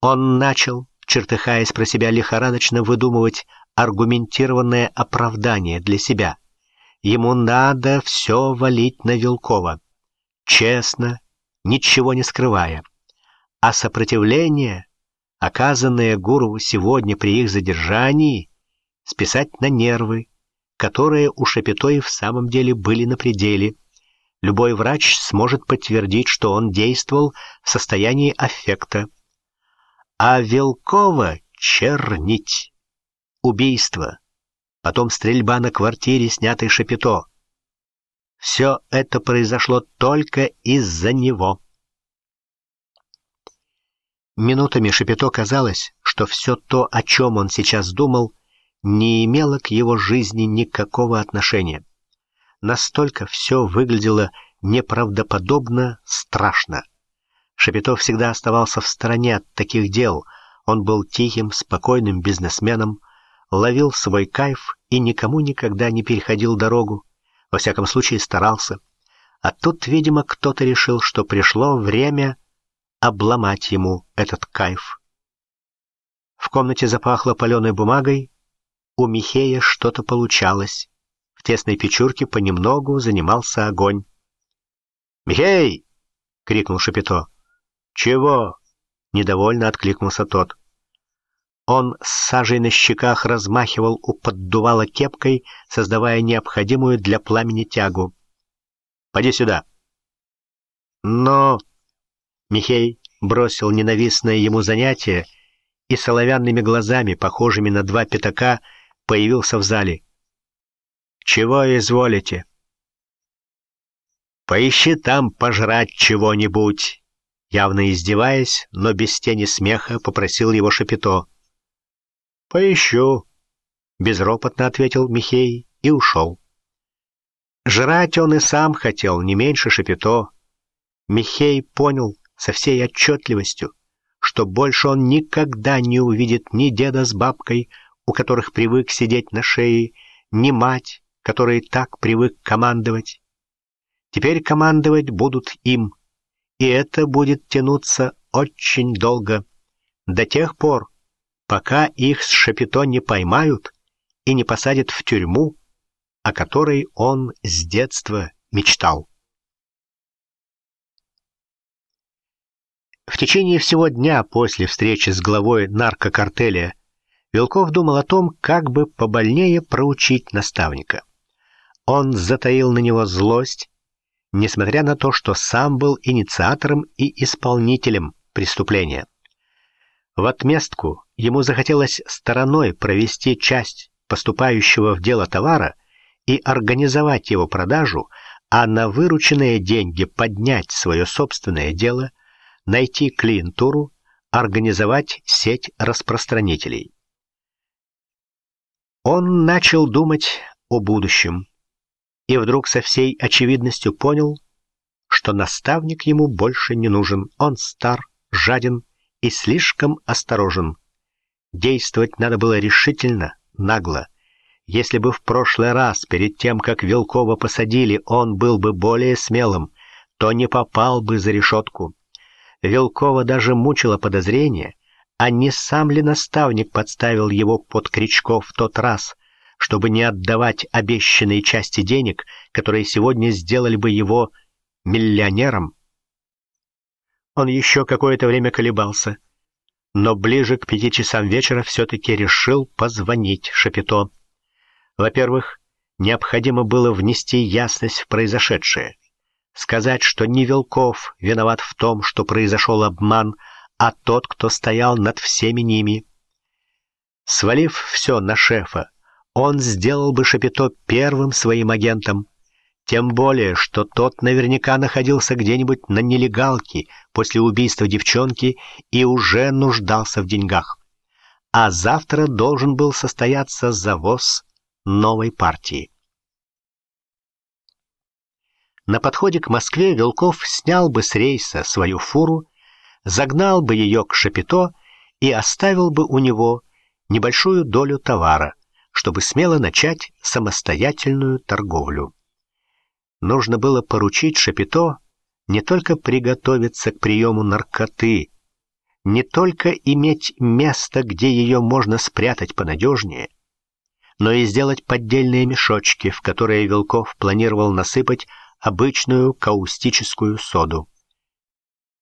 Он начал, чертыхаясь про себя, лихорадочно выдумывать аргументированное оправдание для себя. Ему надо все валить на Вилкова. Честно, ничего не скрывая. А сопротивление, оказанное Гурову сегодня при их задержании, списать на нервы, которые у Шапито и в самом деле были на пределе. Любой врач сможет подтвердить, что он действовал в состоянии аффекта. А Вилкова чернить. Убийство. Потом стрельба на квартире, снятой Шапито. Все это произошло только из-за него. Минутами Шапито казалось, что все то, о чем он сейчас думал, не имело к его жизни никакого отношения. Настолько все выглядело неправдоподобно страшно. Шапито всегда оставался в стороне от таких дел. Он был тихим, спокойным бизнесменом, ловил свой кайф и никому никогда не переходил дорогу. Во всяком случае, старался. А тут, видимо, кто-то решил, что пришло время обломать ему этот кайф. В комнате запахло паленой бумагой. У Михея что-то получалось. В тесной печурке понемногу занимался огонь. «Михей!» — крикнул Шапито. «Чего?» — недовольно откликнулся тот. Он с сажей на щеках размахивал у поддувала кепкой, создавая необходимую для пламени тягу. «Поди сюда!» «Но...» Михей бросил ненавистное ему занятие и с оловянными глазами, похожими на два пятака, появился в зале. «Чего изволите?» «Поищи там пожрать чего-нибудь!» Явно издеваясь, но без тени смеха, попросил его Шапито. «Поищу», — безропотно ответил Михей и ушел. Жрать он и сам хотел, не меньше Шапито. Михей понял со всей отчетливостью, что больше он никогда не увидит ни деда с бабкой, у которых привык сидеть на шее, ни мать, которой так привык командовать. Теперь командовать будут им, и это будет тянуться очень долго, до тех пор, пока их с Шапито не поймают и не посадят в тюрьму, о которой он с детства мечтал. В течение всего дня после встречи с главой наркокартеля Вилков думал о том, как бы побольнее проучить наставника. Он затаил на него злость, несмотря на то, что сам был инициатором и исполнителем преступления. В отместку ему захотелось стороной провести часть поступающего в дело товара и организовать его продажу, а на вырученные деньги поднять свое собственное дело, найти клиентуру, организовать сеть распространителей. Он начал думать о будущем и вдруг со всей очевидностью понял, что наставник ему больше не нужен. Он стар, жаден и слишком осторожен. Действовать надо было решительно, нагло. Если бы в прошлый раз, перед тем, как Вилкова посадили, он был бы более смелым, то не попал бы за решетку. Вилкова даже мучило подозрение, а не сам ли наставник подставил его под Кричков в тот раз, чтобы не отдавать обещанные части денег, которые сегодня сделали бы его миллионером. Он еще какое-то время колебался, но ближе к 5 часам вечера все-таки решил позвонить Шапито. Во-первых, необходимо было внести ясность в произошедшее, сказать, что не Вилков виноват в том, что произошел обман, а тот, кто стоял над всеми ними. Свалив все на шефа, он сделал бы Шапито первым своим агентом, тем более, что тот наверняка находился где-нибудь на нелегалке после убийства девчонки и уже нуждался в деньгах. А завтра должен был состояться завоз новой партии. На подходе к Москве Вилков снял бы с рейса свою фуру, загнал бы ее к Шапито и оставил бы у него небольшую долю товара, чтобы смело начать самостоятельную торговлю. Нужно было поручить Шапито не только приготовиться к приему наркоты, не только иметь место, где ее можно спрятать понадежнее, но и сделать поддельные мешочки, в которые Вилков планировал насыпать обычную каустическую соду.